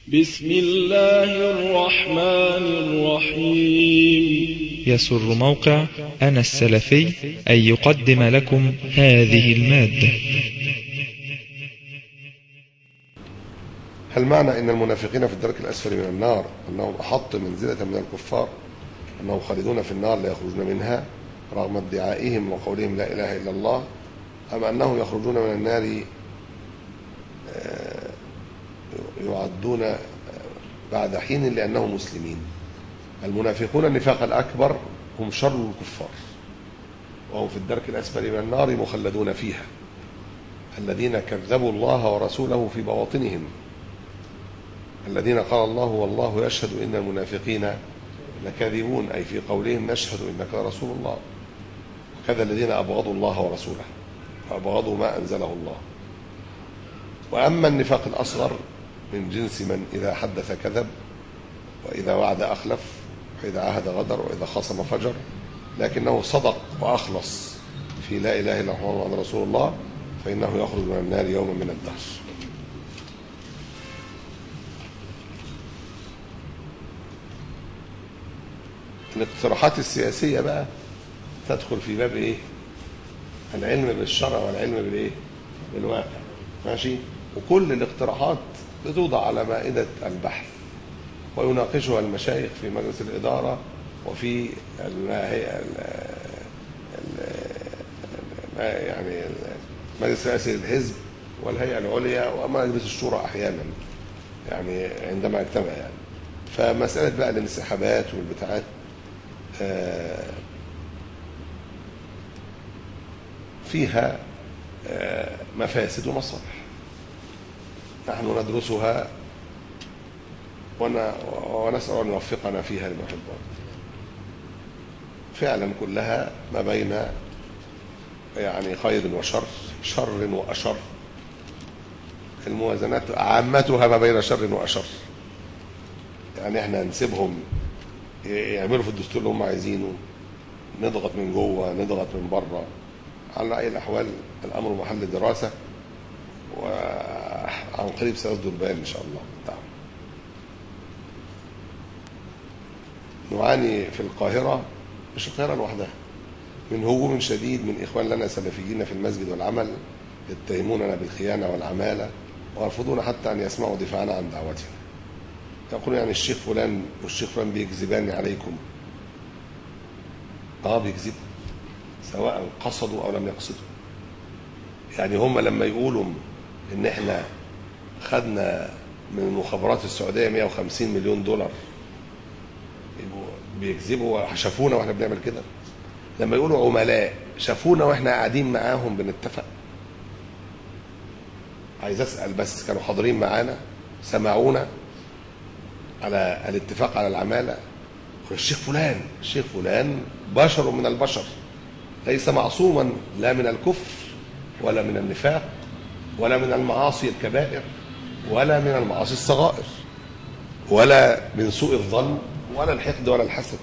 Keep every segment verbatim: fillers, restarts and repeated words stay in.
بسم الله الرحمن الرحيم. يسر موقع أنا السلفي أن يقدم لكم هذه المادة. هل معنى أن المنافقين في الدرك الأسفل من النار أنهم أحط منزلة من الكفار، أنهم خالدون في النار لا يخرجون منها رغم ادعائهم وقولهم لا إله إلا الله، أم أنهم يخرجون من النار يعدون بعد حين لأنهم مسلمين؟ المنافقون النفاق الأكبر هم شر الكفار، وهم في الدرك الأسفل من النار مخلدون فيها، الذين كذبوا الله ورسوله في بواطنهم، الذين قال الله والله يشهد إن المنافقين لكاذبون، أي في قولهم نشهد إنك رسول الله. وكذا الذين أبغضوا الله ورسوله فأبغضوا ما أنزله الله. وأما النفاق الأصغر من جنس من إذا حدث كذب، وإذا وعد أخلف، وإذا عاهد غدر، وإذا خصم فجر، لكنه صدق وأخلص في لا إله إلا الله محمد رسول الله، فإنه يخرج من النار يوما من الدهر. الاقتراحات السياسية بقى تدخل في باب إيه؟ العلم بالشرع والعلم بالإيه؟ بالواقع. ماشي؟ وكل الاقتراحات بتوضع على مائدة البحث ويناقشها المشايخ في مجلس الإدارة وفي يعني مجلس رئاسي الحزب والهيئة العليا ومجلس الشورى أحيانا، يعني عندما اجتمع. يعني فمسألة بقى الانسحابات والبتاعات فيها مفاسد ومصالح، نحن ندرسها ونسأل أن يوفقنا فيها لما يحب. فعلا كلها ما بين يعني خير وشر، شر وأشر. الموازنات عامتها ما بين شر وأشر، يعني احنا نسيبهم يعملوا في الدستور اللي هم عايزينه، نضغط من جوه نضغط من بره. على أي الأحوال الأمر محل دراسة، وعن قريب سيصدر بيان إن شاء الله تعالى. نعاني في القاهرة، مش القاهرة لوحدها، من هجوم شديد من إخوان لنا سلفيين في المسجد والعمل، يتهموننا بالخيانة والعمالة، ويرفضون حتى أن يسمعوا دفاعنا عن دعوتنا. يقولون يعني الشيخ فلان والشيخ فلان بيكذبان عليكم. اه بيكذبوا، سواء قصدوا أو لم يقصدوا. يعني هم لما يقولوا إن إحنا خدنا من المخابرات السعودية مئة وخمسين مليون دولار، بيكذبوا. شافونا وإحنا بنعمل كده؟ لما يقولوا عملاء، شافونا وإحنا قاعدين معاهم بنتفق؟ عايز أسأل بس، كانوا حاضرين معانا؟ سمعونا على الاتفاق على العمالة؟ الشيخ فلان الشيخ فلان بشر من البشر، ليس معصوما لا من الكفر ولا من النفاق ولا من المعاصي الكبائر ولا من المعاصي الصغائر ولا من سوء الظن ولا الحقد ولا الحسد.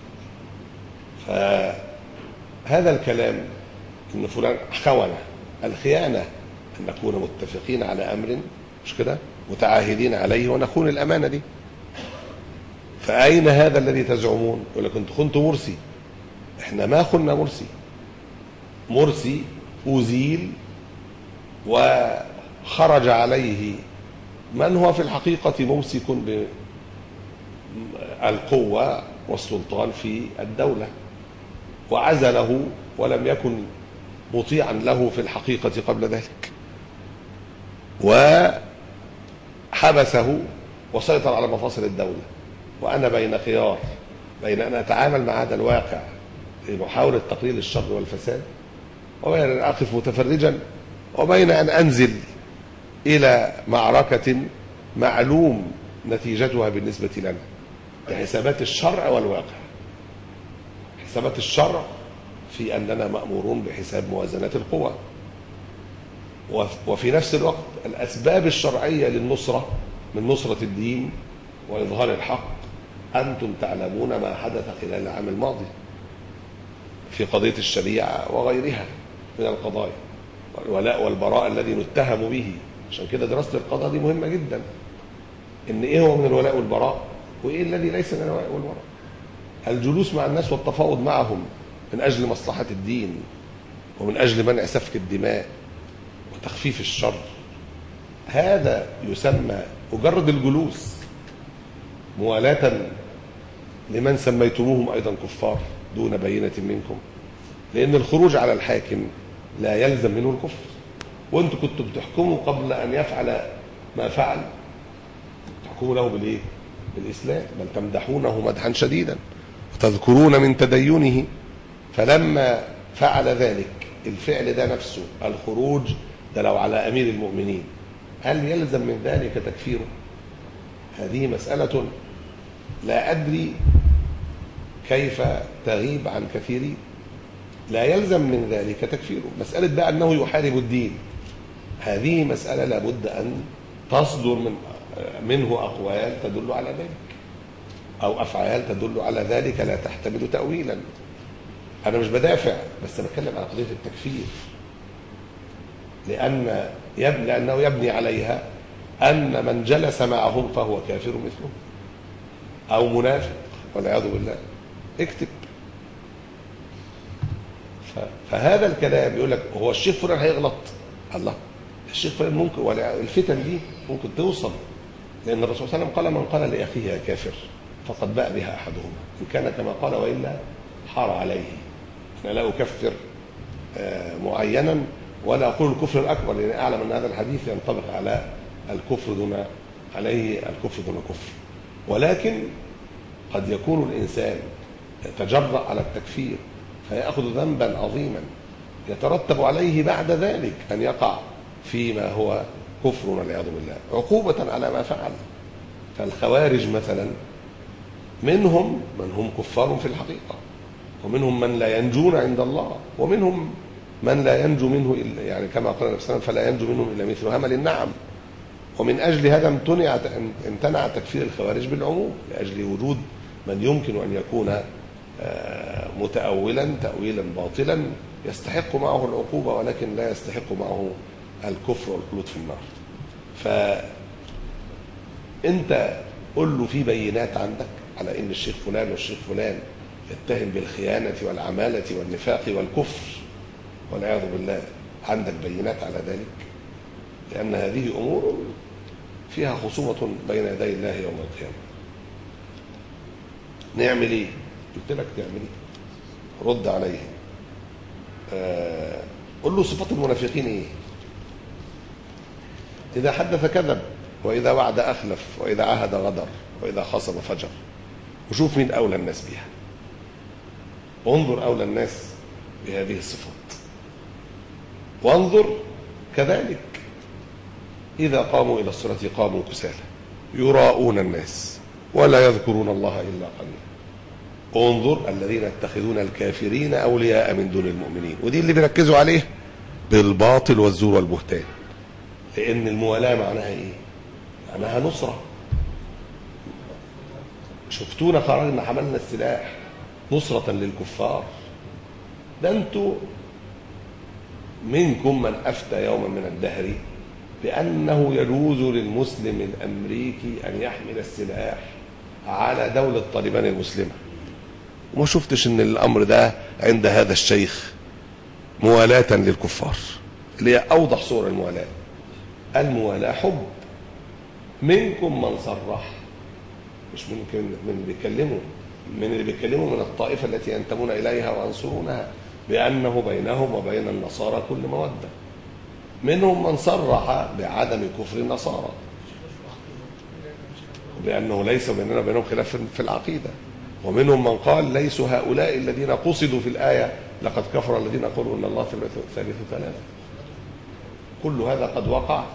فهذا الكلام إن فلان خونة، الخيانة أن نكون متفقين على أمر، مش كده، متعاهدين عليه ونخون الأمانة دي. فأين هذا الذي تزعمون؟ يقول لك أنتم خنتوا مرسي. إحنا ما خنا مرسي. مرسي أزيل وخرج عليه من هو في الحقيقة ممسك بالقوة والسلطان في الدولة، وعزله ولم يكن مطيعا له في الحقيقة قبل ذلك، وحبسه وسيطر على مفاصل الدولة. وأنا بين خيار، بين أن أتعامل مع هذا الواقع لمحاولة تقليل الشر والفساد، وبين أن أقف متفرجا، وبين أن أنزل إلى معركة معلوم نتيجتها بالنسبة لنا بحسابات الشرع والواقع. حسابات الشرع في أننا مأمورون بحساب موازنات القوى، وفي نفس الوقت الأسباب الشرعية للنصرة من نصرة الدين وإظهار الحق. أنتم تعلمون ما حدث خلال العام الماضي في قضية الشريعة وغيرها من القضايا، والولاء والبراء الذي نتهم به. عشان كده دراسة القضاء دي مهمة جدا. إن إيه هو من الولاء والبراء وإيه الذي ليس من الولاء والبراء. الجلوس مع الناس والتفاوض معهم من أجل مصلحة الدين ومن أجل منع سفك الدماء وتخفيف الشر، هذا يسمى مجرد الجلوس موالاة لمن سميتموهم أيضا كفار دون بينة منكم، لأن الخروج على الحاكم لا يلزم منه الكفر، وأنتم كنتم بتحكموا قبل أن يفعل ما فعل تحكموا له بالإيه؟ بالإسلام، بل تمدحونه مدحا شديدا وتذكرون من تدينه، فلما فعل ذلك الفعل ده نفسه الخروج ده لو على أمير المؤمنين هل يلزم من ذلك تكفيره؟ هذه مسألة لا أدري كيف تغيب عن كثيرين. لا يلزم من ذلك تكفيره. مسألة بقى أنه يحارب الدين، هذه مسألة لابد أن تصدر من منه أقوال تدل على ذلك أو أفعال تدل على ذلك لا تحتمل تأويلا. أنا مش بدافع، بس بتكلم عن قضية التكفير، لأن يبني لأنه يبني عليها أن من جلس معهم فهو كافر مثله أو منافق والعياذ بالله. اكتب. فهذا الكلام يقول لك هو الشيخ فلان هيغلط، الله الشيخ فلان ممكن، ولا الفتن دي ممكن توصل، لأن الرسول صلى الله عليه وسلم قال من قال لأخيه يا كافر فقد باء بها أحدهما إن كان كما قال وإلا حار عليه. أنا لا أكفر معينا ولا أقول الكفر الأكبر، لأن أعلم أن هذا الحديث ينطبق على الكفر دون عليه الكفر دون كفر، ولكن قد يكون الإنسان يتجرأ على التكفير فيأخذ ذنبا عظيما يترتب عليه بعد ذلك أن يقع فيما هو كفر والعياذ بالله عقوبة على ما فعل. فالخوارج مثلا منهم من هم كفار في الحقيقة، ومنهم من لا ينجون عند الله، ومنهم من لا ينجو منه إلا يعني كما قال النبي صلى الله عليه وسلم فلا ينجو منهم إلا مثل همل النعم. ومن أجل هذا امتنع امتنع تكفير الخوارج بالعموم، لأجل وجود من يمكن أن يكون متأولا تأويلا باطلا يستحق معه العقوبة ولكن لا يستحق معه الكفر والخلود في النار. فأنت قل له في بينات عندك على إن الشيخ فلان والشيخ فلان يتهم بالخيانة والعمالة والنفاق والكفر والعياذ بالله، عندك بينات على ذلك؟ لأن هذه أمور فيها خصومة بين يدي الله يوم القيامة. نعمل إيه؟ قلت لك تعمل إيه؟ رد عليه. آه قل له صفات المنافقين إيه؟ إذا حدث كذب، وإذا وعد أخلف، وإذا عهد غدر، وإذا خاصم فجر. وشوف مين أولى الناس بها، وانظر أولى الناس بهذه الصفات، وانظر كذلك إذا قاموا إلى الصلاة قاموا كسالى يراءون الناس ولا يذكرون الله إلا قليلا. انظر الذين يتخذون الكافرين أولياء من دون المؤمنين، ودي اللي بيركزوا عليه بالباطل والزور والبهتان، لأن الموالاة معناها إيه؟ معناها نصرة. شفتونا خرجنا حملنا السلاح نصرة للكفار. ده أنتوا منكم من أفتى يوما من الدهر بأنه يجوز للمسلم الأمريكي أن يحمل السلاح على دولة طالبان المسلمة، وما شفتش أن الأمر ده عند هذا الشيخ موالاة للكفار، اللي هي أوضح صورة الموالاة. الموالاة حب. منكم من صرح، مش ممكن من بيكلموا من اللي بيكلموا من الطائفة التي ينتمون إليها وينصرونها بأنه بينهم وبين النصارى كل مودة. منهم من صرح بعدم كفر النصارى بأنه ليس بيننا وبينهم خلاف في العقيدة. ومنهم من قال ليسوا هؤلاء الذين قصدوا في الآية لقد كفر الذين قالوا إن الله ثالث ثلاثة. كل هذا قد وقع،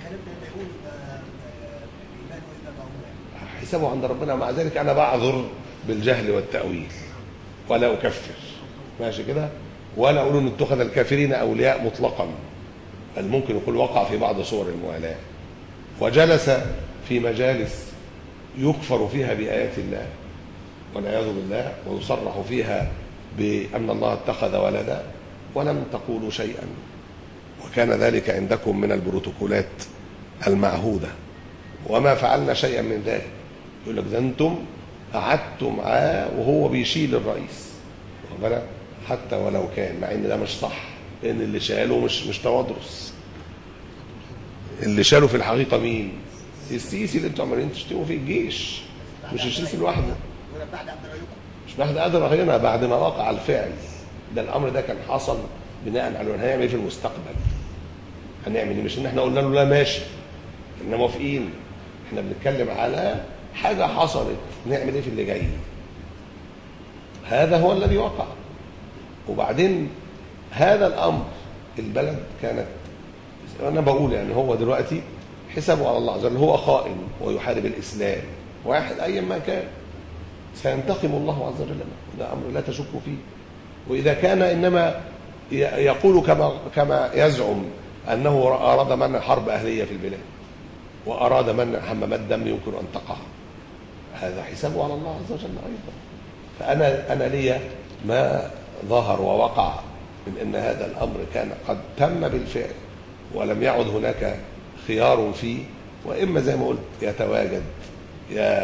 حسابه عند ربنا. مع ذلك أنا بعذر بالجهل والتأويل ولا أكفر، ماشي كده، ولا أقول أن اتخذ الكافرين أولياء مطلقا، بل ممكن يقول وقع في بعض صور الموالاة وجلس في مجالس يكفر فيها بآيات الله والعياذ بالله ويصرح فيها بأن الله اتخذ ولدا ولم تقولوا شيئا، وكان ذلك عندكم من البروتوكولات المعهودة وما فعلنا شيئا من ذلك. يقول لك ده انتم قعدتوا معاه وهو بيشيل الرئيس، حتى ولو كان، مع ان ده مش صح، لان اللي شاله مش مش توادرس، اللي شاله في الحقيقه مين؟ السيسي اللي انتم عمالين تشتموا فيه، الجيش، مش السيسي لوحده، مش بعد قادر هنا بعد ما وقع الفعل ده. الامر ده كان حصل بناء على هنعمل ايه في المستقبل، هنعمل ايه، مش ان احنا قلنا له لا ماشي احنا موافقين، احنا بنتكلم على حاجه حصلت نعمل ايه في اللي جاي. هذا هو الذي وقع. وبعدين هذا الامر البلد كانت، انا بقول يعني هو دلوقتي حسابه على الله عز وجل، هو خائن ويحارب الاسلام، واحد ايا ما كان سينتقم الله عز وجل منه، ده امر لا تشك فيه. واذا كان انما يقول كما كما يزعم انه اراد منع حرب اهليه في البلاد واراد منع حمامات دم يمكن ان تقع، هذا حسابه على الله عز وجل ايضا. فانا انا لي ما ظهر ووقع من ان هذا الامر كان قد تم بالفعل ولم يعد هناك خيار فيه، واما زي ما قلت يتواجد يا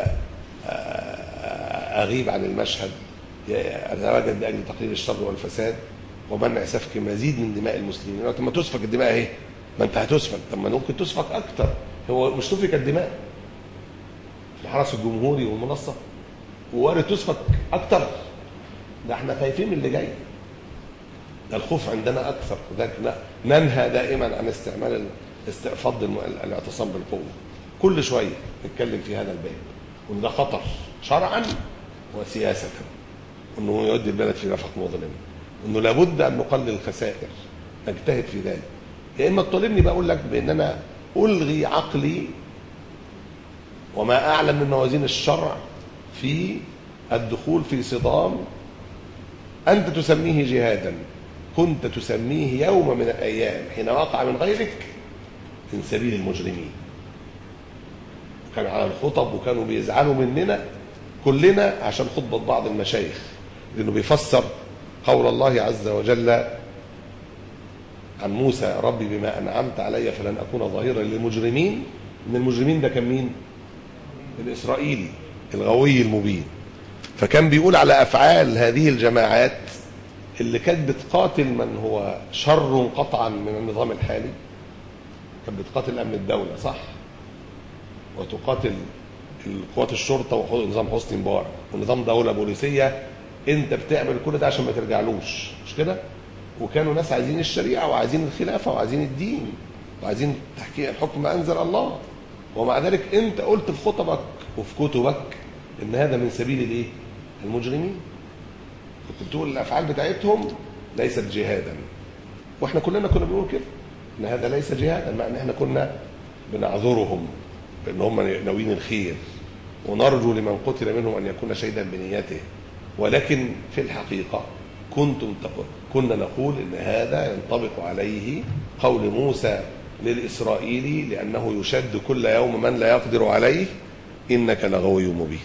اغيب عن المشهد، يا اتواجد لاجل تقليل الشر والفساد ومنع سفك مزيد من دماء المسلمين. طب ما تسفك الدماء اهي، ما انت هتسفك، طب ما ممكن تسفك اكتر. هو مش سفك الدماء في الحرس الجمهوري والمنصه ووارد تسفك اكتر، ده احنا خايفين من اللي جاي، ده الخوف عندنا اكثر. وذلك ننهى دائما عن استعمال استئفاض الاعتصام بالقوه، كل شويه نتكلم في هذا الباب، وان ده خطر شرعا وسياسه، وانه يؤدي البلد في نفق مظلم، وانه لابد ان نقلل الخسائر، نجتهد في ذلك. يا اما تطالبني بقول لك بان انا الغي عقلي وما اعلم من موازين الشرع في الدخول في صدام انت تسميه جهادا، كنت تسميه يوم من الايام حين وقع من غيرك من سبيل المجرمين. كان على الخطب وكانوا بيزعلوا مننا كلنا عشان خطبه بعض المشايخ، لانه بيفسر قول الله عز وجل عن موسى ربي بما انعمت علي فلن اكون ظهيرا للمجرمين. ان المجرمين ده كان مين؟ الاسرائيلي الغوي المبين. فكان بيقول على افعال هذه الجماعات اللي كانت بتقاتل من هو شر قطعا من النظام الحالي، كانت بتقاتل امن الدوله صح، وتقاتل القوات الشرطه ونظام حسني مبارك ونظام دوله بوليسيه، انت بتعمل كل ده عشان ما ترجعلوش، مش كده؟ وكانوا ناس عايزين الشريعه وعايزين الخلافه وعايزين الدين وعايزين تحقيق الحكم ما انزل الله، ومع ذلك انت قلت في خطبك وفي كتبك ان هذا من سبيل الايه؟ المجرمين. كنت بتقول الافعال بتاعتهم ليست جهادا، واحنا كلنا كنا بنقول كده ان هذا ليس جهادا، مع ان احنا كنا بنعذرهم بان هم ناويين الخير ونرجو لمن قتل منهم ان يكون شهيدا بنيته، ولكن في الحقيقه كنتم تقول كنا نقول ان هذا ينطبق عليه قول موسى للاسرائيلي لانه يشد كل يوم من لا يقدر عليه انك لغوي مبين.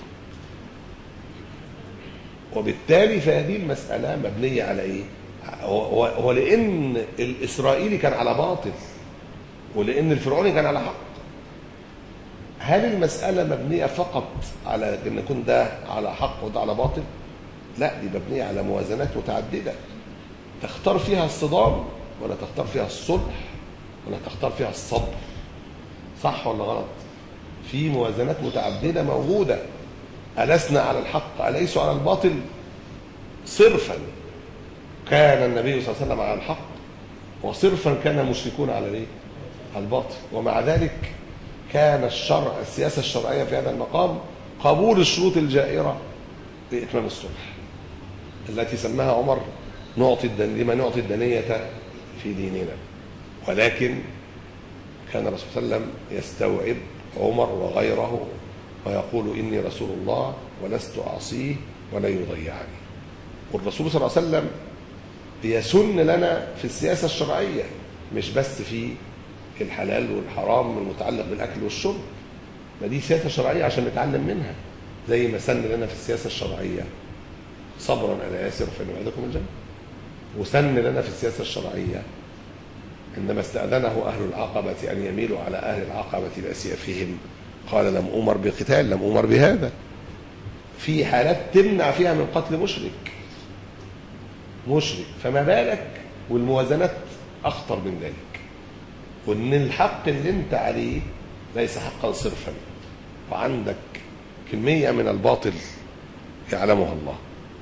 وبالتالي فهذه المساله مبنيه على ايه؟ ولان الاسرائيلي كان على باطل ولان الفرعوني كان على حق. هل المساله مبنيه فقط على ان يكون ده على حق وده على باطل؟ لا، دي مبنيه على موازنات متعدده تختار فيها الصدام ولا تختار فيها الصلح ولا تختار فيها الصبر، صح ولا غلط؟ في موازنات متعدده موجوده. ألسنا على الحق أليسوا على الباطل؟ صرفا كان النبي صلى الله عليه وسلم على الحق، وصرفا كان المشركون على الايه؟ على الباطل. ومع ذلك كان الشرع السياسه الشرعيه في هذا المقام قبول الشروط الجائره لإتمام الصلح التي سماها عمر نعطي الدن لما نعطي الدنية في ديننا. ولكن كان الرسول صلى الله عليه وسلم يستوعب عمر وغيره ويقول إني رسول الله ولست أعصيه ولا يضيعني. والرسول صلى الله عليه وسلم يسن لنا في السياسة الشرعية، مش بس في الحلال والحرام المتعلق بالأكل والشرب، ما دي سياسة شرعية عشان نتعلم منها، زي ما سن لنا في السياسة الشرعية صبرا على ياسر فإن وعدكم الجنة، وسن لنا في السياسة الشرعية عندما استأذنه أهل العقبة أن يميلوا على أهل العقبة بأسيافهم قال لم أمر بقتال، لم أمر بهذا. في حالات تمنع فيها من قتل مشرك مشرك فما بالك، والموازنات أخطر من ذلك، وإن الحق اللي أنت عليه ليس حقا صرفا، وعندك كمية من الباطل يعلمها الله،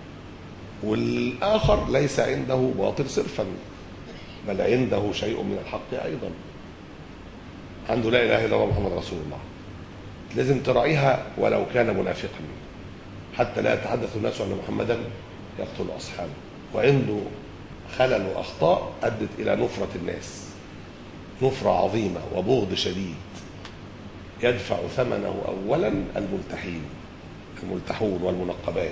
والآخر ليس عنده باطل صرفا، بل عنده شيء من الحق أيضا، عنده لا إله إلا الله محمد رسول الله، لازم تراعيها ولو كان منافقا، حتى لا يتحدث الناس أن محمدا يقتل أصحابه، وعنده خلل وأخطاء أدت إلى نفرة الناس، نفرة عظيمة وبغض شديد يدفع ثمنه أولا الملتحين الملتحون والمنقبات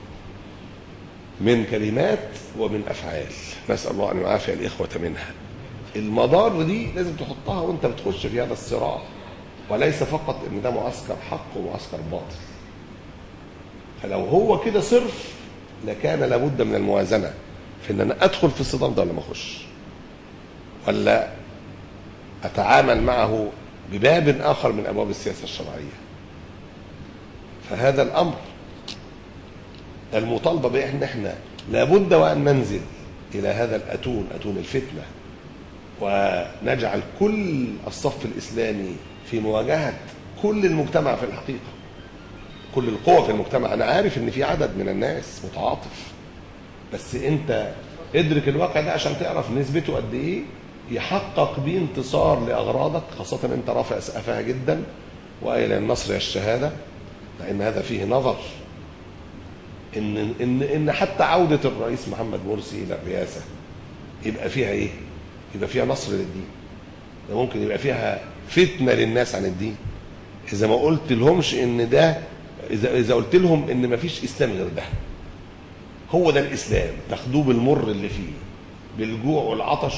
من كلمات ومن أفعال، نسأل الله أن يعافي الإخوة منها. المضار دي لازم تحطها وانت بتخش في هذا الصراع، وليس فقط ان ده معسكر حق ومعسكر باطل. فلو هو كده صرف لكان لابد من الموازنة في ان انا ادخل في الصدام ده ولا ما اخش، ولا اتعامل معه بباب اخر من ابواب السياسة الشرعية. فهذا الامر المطالبة به ان احنا لابد وان ننزل الى هذا الاتون، اتون الفتنة، ونجعل كل الصف الاسلامي في مواجهة كل المجتمع في الحقيقة، كل القوى في المجتمع. انا عارف ان في عدد من الناس متعاطف، بس انت ادرك الواقع ده عشان تعرف نسبته قد ايه يحقق بيه انتصار لاغراضك، خاصة انت رافع سقفها جدا والى النصر الشهادة، لان هذا فيه نظر ان ان ان حتى عودة الرئيس محمد مرسي الى الرئاسة يبقى فيها ايه؟ يبقى فيها نصر للدين. ده ممكن يبقى فيها فتنة للناس عن الدين اذا ما قلت لهمش ان ده، اذا اذا قلت لهم ان ما فيش اسلام غير ده، هو ده الاسلام، تاخدوه بالمر اللي فيه، بالجوع والعطش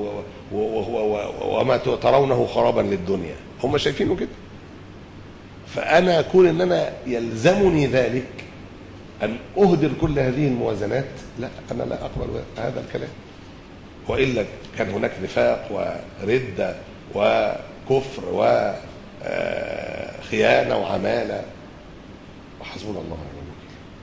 وما ترونه خرابا للدنيا، هم شايفينه كده. فانا اكون ان انا يلزمني ذلك ان اهدر كل هذه الموازنات، لا، انا لا اقبل هذا الكلام، والا كان هناك نفاق وردة وكفر وخيانة وعمالة، وحسبنا الله ونعم الوكيل.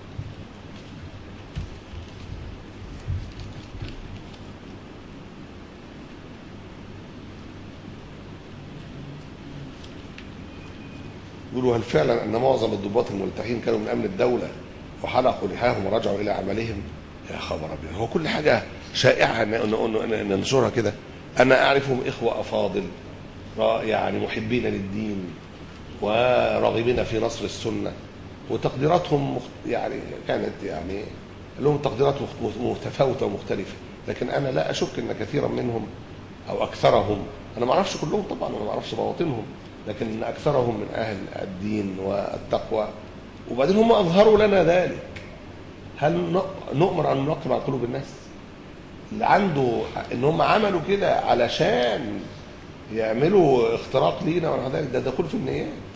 يقولوا هل فعلا ان معظم الضباط الملتحين كانوا من امن الدولة وحلقوا لحاهم ورجعوا الى عملهم؟ يا خبر ابيض، هو كل حاجة شائعة ننشرها كده؟ انا اعرفهم اخوة افاضل يعني محبين للدين وراغبين في نصر السنة، وتقديراتهم يعني كانت يعني لهم تقديرات متفاوتة ومختلفة، لكن انا لا اشك ان كثيرا منهم او اكثرهم، انا ما اعرفش كلهم طبعا، انا ما اعرفش بواطنهم، لكن اكثرهم من اهل الدين والتقوى، وبعدين هم اظهروا لنا ذلك. هل نؤمر ان ننقب على قلوب الناس؟ اللي عنده ان هم عملوا كده علشان يعملوا اختراق لينا ولا ذلك، ده دخول في النيات.